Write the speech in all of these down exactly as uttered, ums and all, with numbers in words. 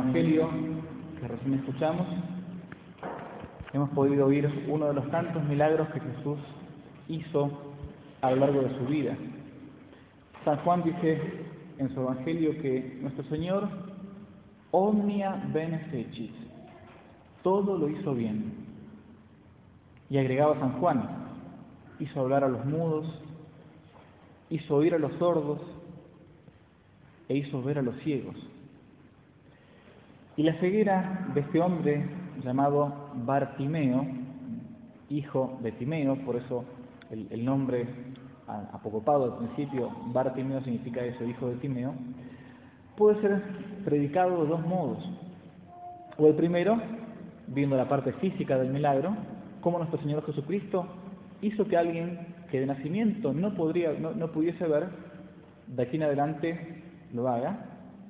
Evangelio que recién escuchamos, hemos podido oír uno de los tantos milagros que Jesús hizo a lo largo de su vida. San Juan dice en su Evangelio que nuestro Señor omnia bene fecit, todo lo hizo bien. Y agregaba San Juan, hizo hablar a los mudos, hizo oír a los sordos e hizo ver a los ciegos. Y la ceguera de este hombre llamado Bartimeo, hijo de Timeo, por eso el, el nombre apocopado al principio, Bartimeo significa eso, hijo de Timeo, puede ser predicado de dos modos. O el primero, viendo la parte física del milagro, como nuestro Señor Jesucristo hizo que alguien que de nacimiento no, podría, no, no pudiese ver, de aquí en adelante lo haga.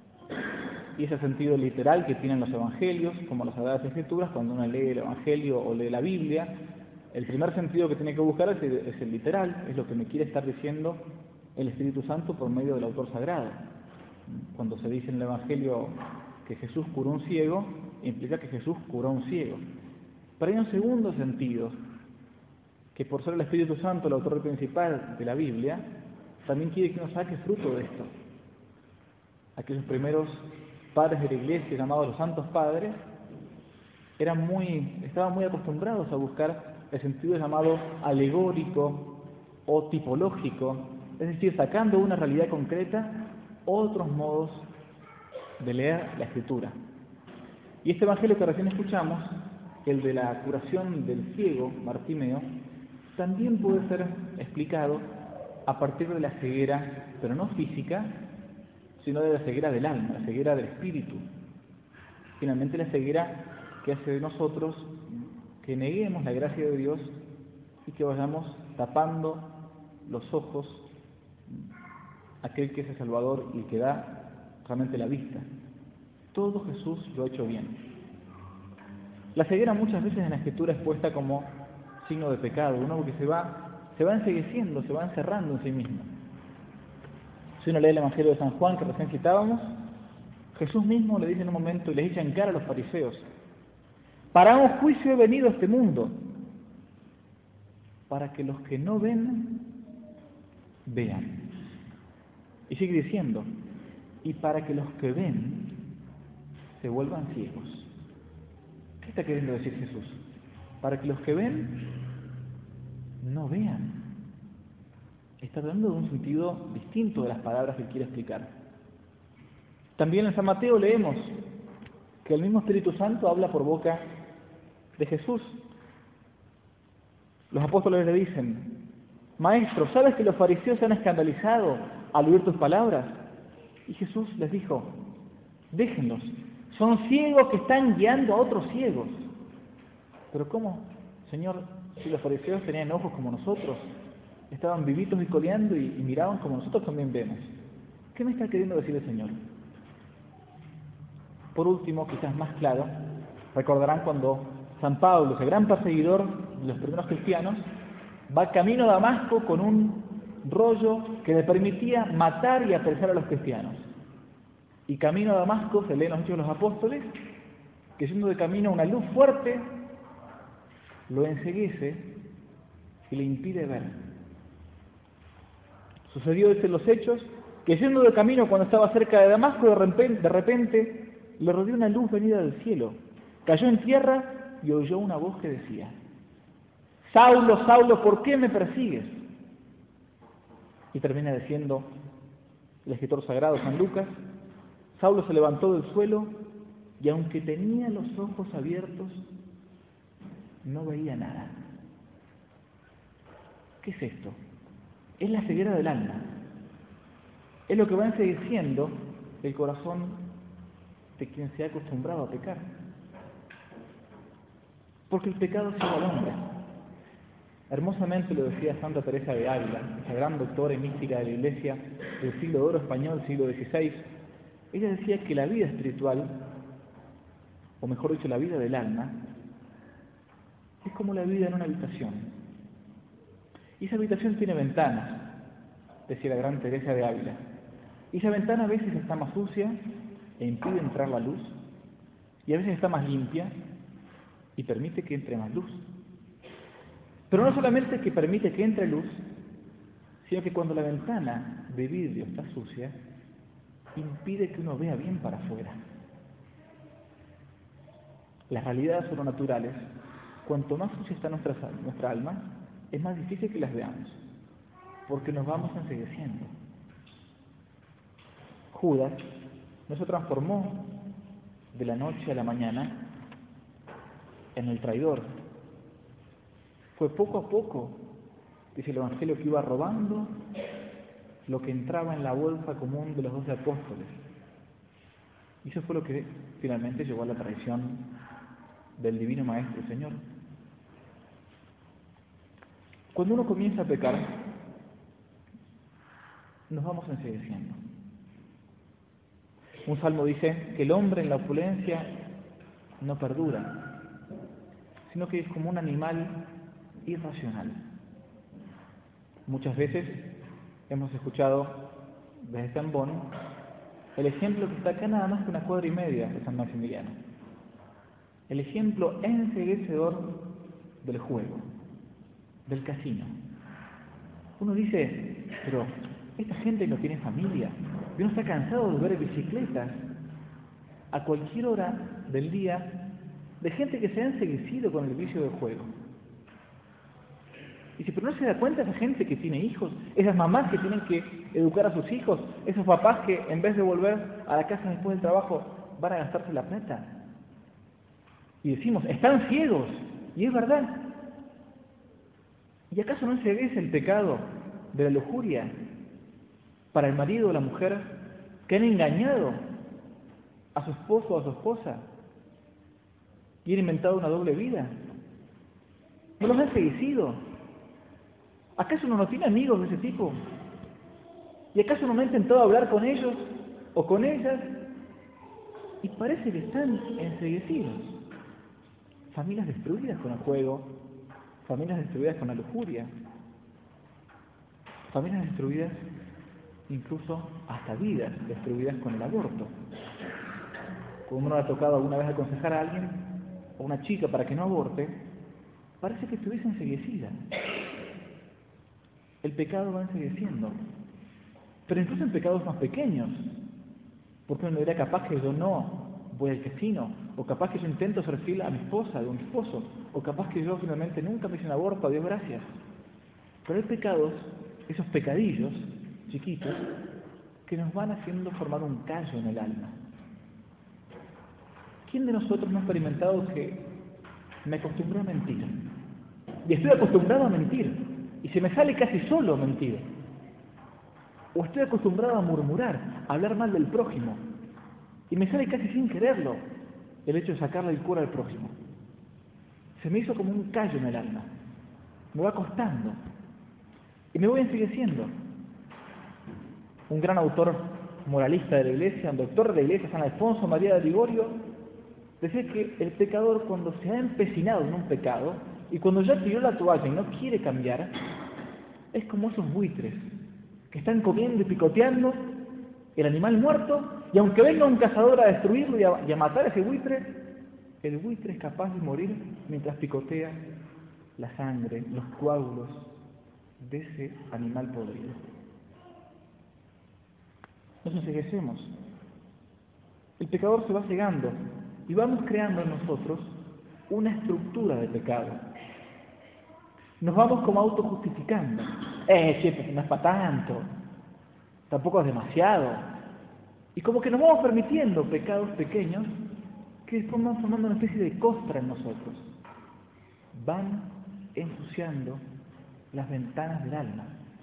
Y ese sentido literal que tienen los evangelios, como las Sagradas Escrituras, cuando uno lee el Evangelio o lee la Biblia, el primer sentido que tiene que buscar es el, es el literal, es lo que me quiere estar diciendo el Espíritu Santo por medio del autor sagrado. Cuando se dice en el Evangelio que Jesús curó a un ciego, implica que Jesús curó a un ciego. Pero hay un segundo sentido, que por ser el Espíritu Santo el autor principal de la Biblia, también quiere que uno saque fruto de esto. Aquellos primeros padres de la iglesia, llamados los santos padres, eran muy, estaban muy acostumbrados a buscar el sentido llamado alegórico o tipológico, es decir, sacando de una realidad concreta otros modos de leer la Escritura. Y este evangelio que recién escuchamos, el de la curación del ciego Bartimeo, también puede ser explicado a partir de la ceguera, pero no física, sino de la ceguera del alma, la ceguera del espíritu. Finalmente la ceguera que hace de nosotros que neguemos la gracia de Dios y que vayamos tapando los ojos a aquel que es el Salvador y que da realmente la vista. Todo Jesús lo ha hecho bien. La ceguera muchas veces en la Escritura es puesta como signo de pecado, uno que se va, se va encegueciendo, se va encerrando en sí mismo. Si uno lee el Evangelio de San Juan, que recién citábamos, Jesús mismo le dice en un momento y les echa en cara a los fariseos: para un juicio he venido a este mundo, para que los que no ven, vean. Y sigue diciendo, y para que los que ven, se vuelvan ciegos. ¿Qué está queriendo decir Jesús? Para que los que ven, no vean. Está hablando de un sentido distinto de las palabras que quiere explicar. También en San Mateo leemos que el mismo Espíritu Santo habla por boca de Jesús. Los apóstoles le dicen: Maestro, ¿sabes que los fariseos se han escandalizado al oír tus palabras? Y Jesús les dijo: déjenlos, son ciegos que están guiando a otros ciegos. Pero ¿cómo, Señor, si los fariseos tenían ojos como nosotros? Estaban vivitos y coleando y, y miraban como nosotros también vemos. ¿Qué me está queriendo decir el Señor? Por último, quizás más claro, recordarán cuando San Pablo, ese gran perseguidor de los primeros cristianos, va camino a Damasco con un rollo que le permitía matar y apresar a los cristianos. Y camino a Damasco, se lee en los Hechos de los Apóstoles, que yendo de camino una luz fuerte lo enceguece y le impide ver. Sucedió desde los Hechos que yendo de camino cuando estaba cerca de Damasco, de repente, de repente le rodeó una luz venida del cielo. Cayó en tierra y oyó una voz que decía: Saulo, Saulo, ¿por qué me persigues? Y termina diciendo el escritor sagrado San Lucas: Saulo se levantó del suelo y aunque tenía los ojos abiertos, no veía nada. ¿Qué es esto? Es la ceguera del alma. Es lo que va encegueciendo el corazón de quien se ha acostumbrado a pecar. Porque el pecado ciega al hombre. Hermosamente lo decía Santa Teresa de Ávila, esa gran doctora y mística de la Iglesia del siglo de oro español, siglo dieciséis. Ella decía que la vida espiritual, o mejor dicho, la vida del alma, es como la vida en una habitación. Y esa habitación tiene ventanas, decía la gran Teresa de Ávila. Y esa ventana a veces está más sucia e impide entrar la luz, y a veces está más limpia y permite que entre más luz. Pero no solamente que permite que entre luz, sino que cuando la ventana de vidrio está sucia, impide que uno vea bien para afuera. Las realidades sobrenaturales, cuanto más sucia está nuestra, nuestra alma, es más difícil que las veamos, porque nos vamos encegueciendo. Judas no se transformó de la noche a la mañana en el traidor. Fue poco a poco, dice el Evangelio, que iba robando lo que entraba en la bolsa común de los doce apóstoles. Y eso fue lo que finalmente llevó a la traición del Divino Maestro y Señor. Cuando uno comienza a pecar, nos vamos encegueciendo. Un salmo dice que el hombre en la opulencia no perdura, sino que es como un animal irracional. Muchas veces hemos escuchado desde San Bon el ejemplo que está acá nada más que una cuadra y media de San Maximiliano. El ejemplo enceguecedor del juego, del casino. Uno dice, pero esta gente no tiene familia, y uno está cansado de ver bicicletas a cualquier hora del día de gente que se ha enceguecido con el vicio del juego. Y dice, pero no se da cuenta esa gente que tiene hijos, esas mamás que tienen que educar a sus hijos, esos papás que en vez de volver a la casa después del trabajo van a gastarse la plata. Y decimos, están ciegos, y es verdad. ¿Y acaso no enceguece el pecado de la lujuria para el marido o la mujer que han engañado a su esposo o a su esposa y han inventado una doble vida? ¿No los ha enceguecido? ¿Acaso uno no tiene amigos de ese tipo? ¿Y acaso uno no ha intentado hablar con ellos o con ellas? Y parece que están enceguecidos. Familias destruidas con el juego, familias destruidas con la lujuria, familias destruidas, incluso hasta vidas destruidas con el aborto. Cuando uno le ha tocado alguna vez aconsejar a alguien, a una chica para que no aborte, parece que estuviese enceguecida. El pecado va encegueciendo, pero incluso en pecados más pequeños, porque uno dirá, capaz que yo no voy al casino, o capaz que yo intento ser fiel a mi esposa, a mi esposo, o capaz que yo finalmente nunca me hice un aborto, a Dios gracias. Pero hay pecados, esos pecadillos chiquitos, que nos van haciendo formar un callo en el alma. ¿Quién de nosotros no ha experimentado que me acostumbré a mentir? Y estoy acostumbrado a mentir, y se me sale casi solo mentir. O estoy acostumbrado a murmurar, a hablar mal del prójimo, y me sale casi sin quererlo el hecho de sacarle el cura al prójimo. Se me hizo como un callo en el alma. Me va costando. Y me voy encegueciendo. Un gran autor moralista de la Iglesia, un doctor de la Iglesia, San Alfonso María de Ligorio, decía que el pecador, cuando se ha empecinado en un pecado y cuando ya tiró la toalla y no quiere cambiar, es como esos buitres que están comiendo y picoteando el animal muerto, y aunque venga un cazador a destruirlo y a, y a matar a ese buitre, el buitre es capaz de morir mientras picotea la sangre, los coágulos de ese animal podrido. Nos enceguecemos. El pecador se va cegando y vamos creando en nosotros una estructura de pecado. Nos vamos como autojustificando. Eh, che, pues no es para tanto. Tampoco es demasiado. Y como que nos vamos permitiendo pecados pequeños que después van formando una especie de costra en nosotros. Van ensuciando las ventanas del alma.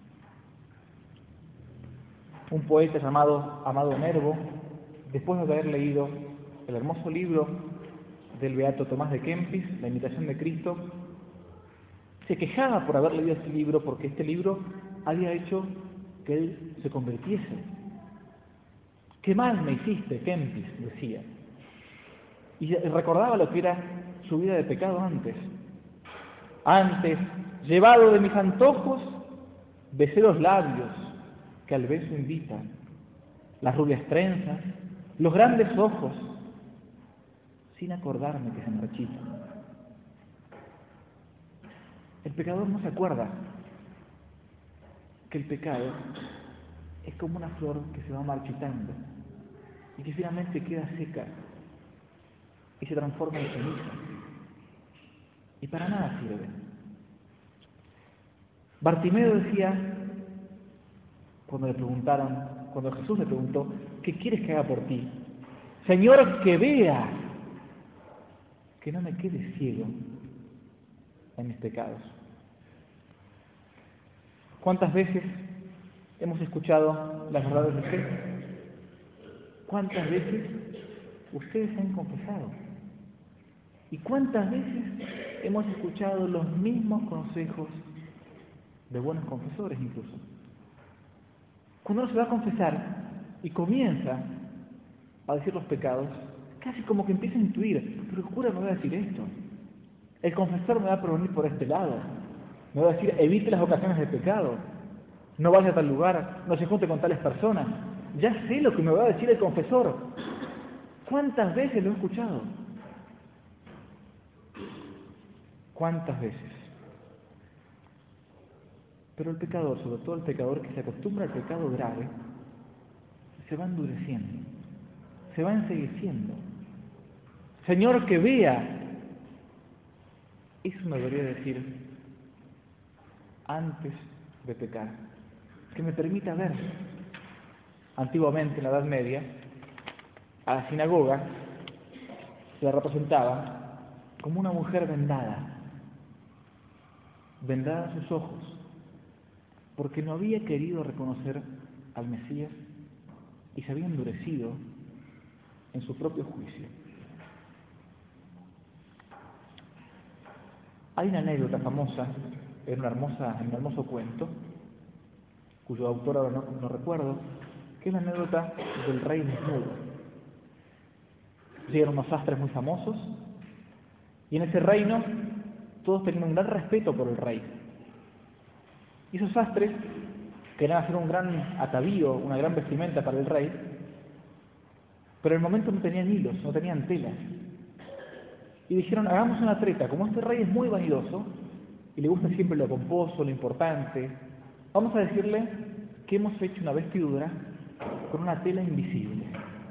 Un poeta llamado Amado Nervo, después de haber leído el hermoso libro del beato Tomás de Kempis, La imitación de Cristo, se quejaba por haber leído este libro porque este libro había hecho que él se convirtiese. «Qué mal me hiciste, Kempis», decía. Y recordaba lo que era su vida de pecado antes. Antes, llevado de mis antojos, besé los labios que al beso invitan, las rubias trenzas, los grandes ojos. sin acordarme que se marchita. El pecador no se acuerda que el pecado es como una flor que se va marchitando y que finalmente queda seca y se transforma en ceniza y para nada sirve. Bartimeo decía, cuando le preguntaron, cuando Jesús le preguntó, ¿qué quieres que haga por ti? Señor, que vea, que no me quede ciego en mis pecados. ¿Cuántas veces hemos escuchado las verdades de fe? ¿Cuántas veces ustedes se han confesado? ¿Y cuántas veces hemos escuchado los mismos consejos de buenos confesores incluso? Cuando uno se va a confesar y comienza a decir los pecados, casi como que empieza a intuir, pero el cura me va a decir esto, el confesor me va a prevenir por este lado, me va a decir, evite las ocasiones de pecado, no vaya a tal lugar, no se junte con tales personas. Ya sé lo que me va a decir el confesor. ¿Cuántas veces lo he escuchado? ¿Cuántas veces? Pero el pecador, sobre todo el pecador que se acostumbra al pecado grave, se va endureciendo, se va encegueciendo. Señor, que vea. Eso me debería decir antes de pecar, que me permita ver. Antiguamente, en la Edad Media, a la sinagoga se la representaba como una mujer vendada, vendada sus ojos, porque no había querido reconocer al Mesías y se había endurecido en su propio juicio. Hay una anécdota famosa, en, una hermosa, en un hermoso cuento, cuyo autor ahora no, no recuerdo, que es la anécdota del rey desnudo. Llegan unos sastres muy famosos, y en ese reino todos tenían un gran respeto por el rey. Y esos sastres querían hacer un gran atavío, una gran vestimenta para el rey, pero en el momento no tenían hilos, no tenían telas. Y dijeron, hagamos una treta, como este rey es muy vanidoso, y le gusta siempre lo pomposo, lo importante, vamos a decirle que hemos hecho una vestidura con una tela invisible.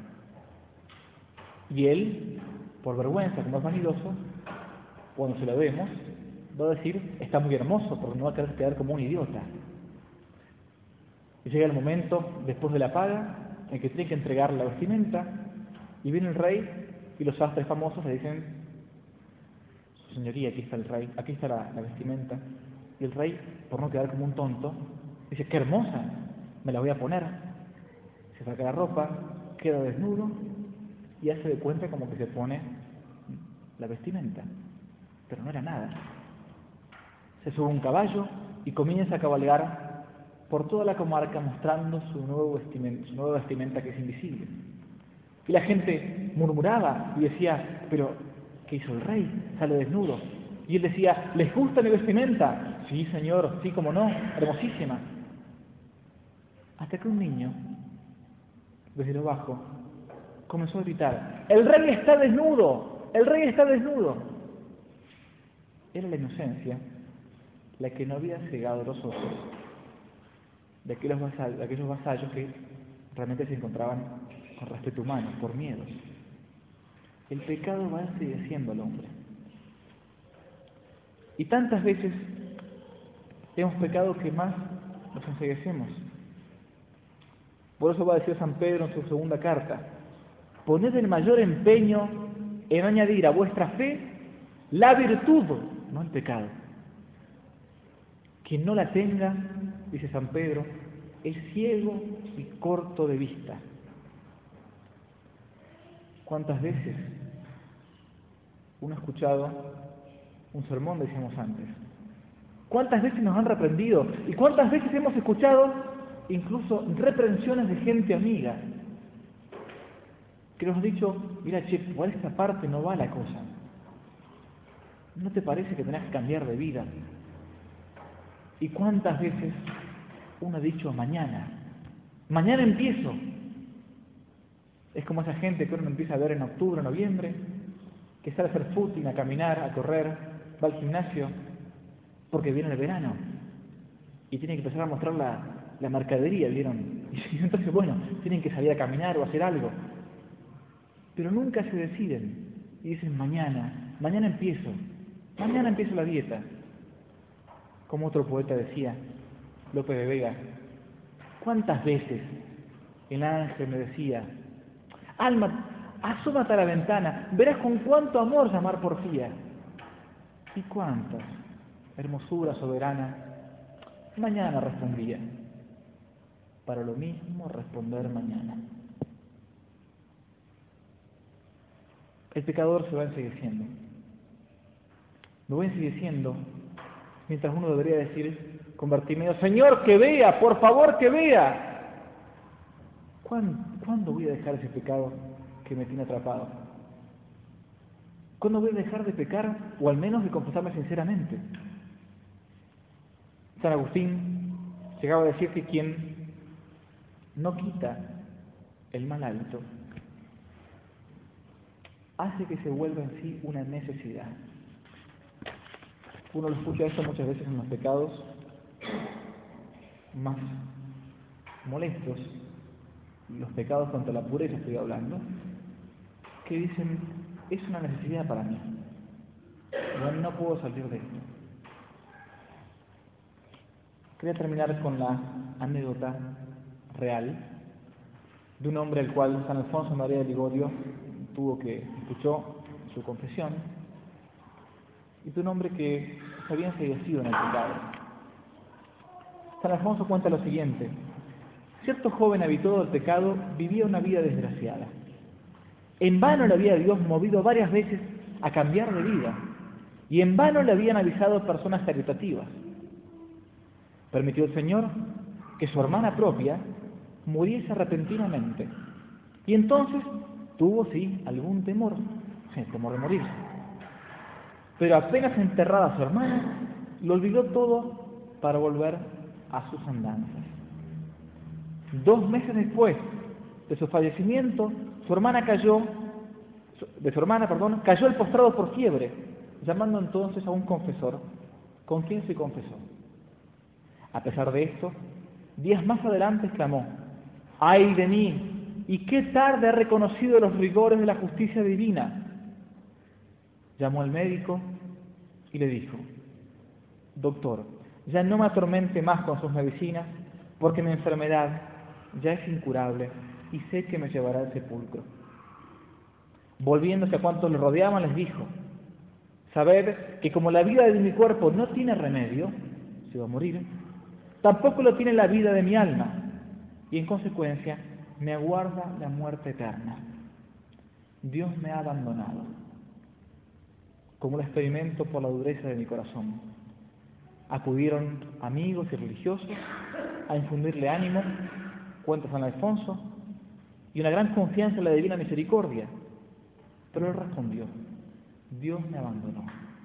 Y él, por vergüenza, como es vanidoso, cuando se lo vemos, va a decir, está muy hermoso, porque no va a querer quedar como un idiota. Y llega el momento, después de la paga, en que tiene que entregar la vestimenta, y viene el rey, y los sastres famosos le dicen, su señoría, aquí está el rey, aquí está la, la vestimenta. Y el rey, por no quedar como un tonto, dice, qué hermosa, me la voy a poner. Se saca la ropa, queda desnudo, y hace de cuenta como que se pone la vestimenta. Pero no era nada. Se sube a un caballo y comienza a cabalgar por toda la comarca mostrando su nuevo vestimenta, su nueva vestimenta que es invisible. Y la gente murmuraba y decía, pero ¿qué hizo el rey? Sale desnudo. Y él decía, ¿les gusta mi vestimenta? Sí, señor, sí, como no, hermosísima. Hasta que un niño, desde lo bajo, comenzó a gritar, ¡el rey está desnudo! ¡El rey está desnudo! Era la inocencia la que no había cegado los ojos de aquellos vasallos, de aquellos vasallos que realmente se encontraban con respeto humano, por miedo. El pecado va encegueciendo al hombre. Y tantas veces hemos pecado que más nos enceguecemos. Por eso va a decir San Pedro en su segunda carta, poned el mayor empeño en añadir a vuestra fe la virtud, no el pecado. Quien no la tenga, dice San Pedro, es ciego y corto de vista. ¿Cuántas veces uno ha escuchado un sermón, decíamos antes? ¿Cuántas veces nos han reprendido? ¿Y cuántas veces hemos escuchado incluso reprensiones de gente amiga que nos ha dicho, mira, che, por esta parte no va la cosa? ¿No te parece que tenés que cambiar de vida? ¿Y cuántas veces uno ha dicho mañana? Mañana empiezo. Es como esa gente que uno empieza a ver en octubre, noviembre, que sale a hacer footing, a caminar, a correr, va al gimnasio, porque viene el verano y tiene que empezar a mostrar la, la mercadería, ¿vieron? Y entonces, bueno, tienen que salir a caminar o hacer algo. Pero nunca se deciden y dicen mañana, mañana empiezo, mañana empiezo la dieta. Como otro poeta decía, López de Vega, ¿cuántas veces el ángel me decía, alma, asómate a la ventana, verás con cuánto amor llamar porfía? ¿Y cuántas, hermosura soberana? Mañana respondía, para lo mismo responder mañana. El pecador se va ensegueciendo. Lo va ensegueciendo, mientras uno debería decir con Bartimeo, Señor, que vea, por favor, que vea. ¿Cuándo, ¿Cuándo voy a dejar ese pecado que me tiene atrapado? ¿Cuándo voy a dejar de pecar, o al menos de confesarme sinceramente? San Agustín llegaba a decir que quien no quita el mal hábito hace que se vuelva en sí una necesidad. Uno lo escucha esto muchas veces en los pecados más molestos, los pecados contra la pureza estoy hablando, que dicen, es una necesidad para mí, no, no puedo salir de esto. Quería terminar con la anécdota real de un hombre al cual San Alfonso María de Ligorio tuvo que escuchó su confesión, y de un hombre que se había enseguecido en el pecado. San Alfonso cuenta lo siguiente: cierto joven habituado al pecado vivía una vida desgraciada. En vano le había Dios movido varias veces a cambiar de vida, y en vano le habían avisado personas caritativas. Permitió el Señor que su hermana propia muriese repentinamente, y entonces tuvo, sí, algún temor, sí, temor de morirse. Pero apenas enterrada su hermana, lo olvidó todo para volver a sus andanzas. Dos meses después de su fallecimiento, su hermana cayó, de su hermana, perdón, cayó el postrado por fiebre, llamando entonces a un confesor, con quien se confesó. A pesar de esto, días más adelante exclamó, ¡ay de mí! ¿Y qué tarde he reconocido los rigores de la justicia divina? Llamó al médico y le dijo, doctor, ya no me atormente más con sus medicinas, porque mi enfermedad ya es incurable y sé que me llevará al sepulcro. Volviéndose a cuantos le rodeaban, les dijo, sabed que como la vida de mi cuerpo no tiene remedio, se va a morir, tampoco lo tiene la vida de mi alma, y en consecuencia me aguarda la muerte eterna. Dios me ha abandonado, como lo experimento por la dureza de mi corazón. Acudieron amigos y religiosos a infundirle ánimo, cuenta San Alfonso, y una gran confianza en la divina misericordia. Pero él respondió, Dios me abandonó.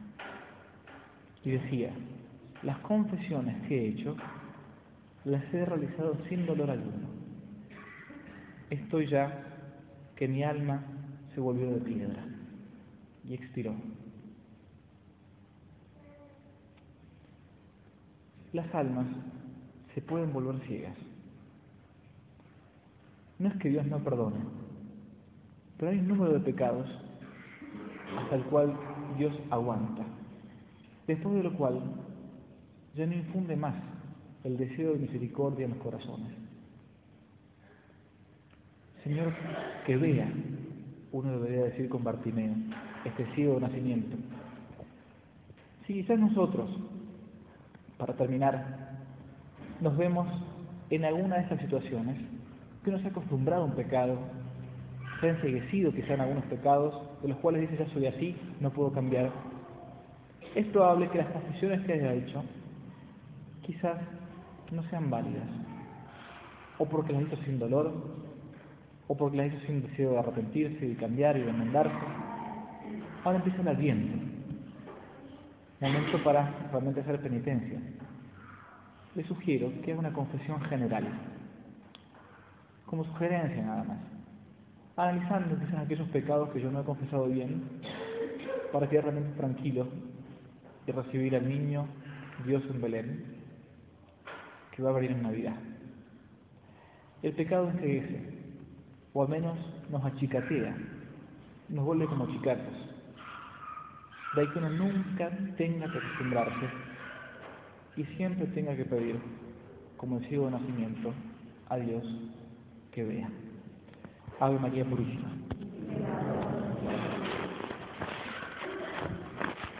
Y decía, las confesiones que he hecho, las he realizado sin dolor alguno. Estoy ya que mi alma se volvió de piedra. Y expiró. Las almas se pueden volver ciegas. No es que Dios no perdone, pero hay un número de pecados hasta el cual Dios aguanta, después de lo cual ya no infunde más el deseo de misericordia en los corazones. Señor, que vea, uno debería decir con Bartimeo, este ciego de nacimiento. Si quizás nosotros, para terminar, nos vemos en alguna de estas situaciones, que uno se ha acostumbrado a un pecado, se ha enseguecido quizá en algunos pecados, de los cuales dice, ya soy así, no puedo cambiar. Es probable que las confesiones que haya hecho, quizás no sean válidas, o porque las hizo sin dolor, o porque las hizo sin deseo de arrepentirse, de cambiar y de enmendarse. Ahora empieza el Adviento, momento para realmente hacer penitencia. Le sugiero que haga una confesión general, como sugerencia nada más, analizando quizás aquellos pecados que yo no he confesado bien, para quedar realmente tranquilo y recibir al niño Dios en Belén, que va a venir en Navidad. El pecado enseguece, o al menos nos achicatea, nos vuelve como chicatos. De ahí que uno nunca tenga que acostumbrarse y siempre tenga que pedir, como el ciego de nacimiento, a Dios que vea. Ave María Purísima.